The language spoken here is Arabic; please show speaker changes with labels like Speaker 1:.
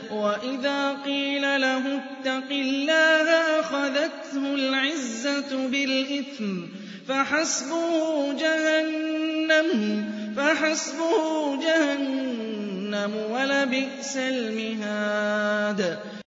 Speaker 1: وَإِذَا قِيلَ لَهُ اتَّقِ اللَّهَ أَخَذَتْهُ الْعِزَّةُ بِالْإِثْمِ فَحَسْبُهُ جَهَنَّمُ ۚ وَلَبِئْسَ الْمِهَادُ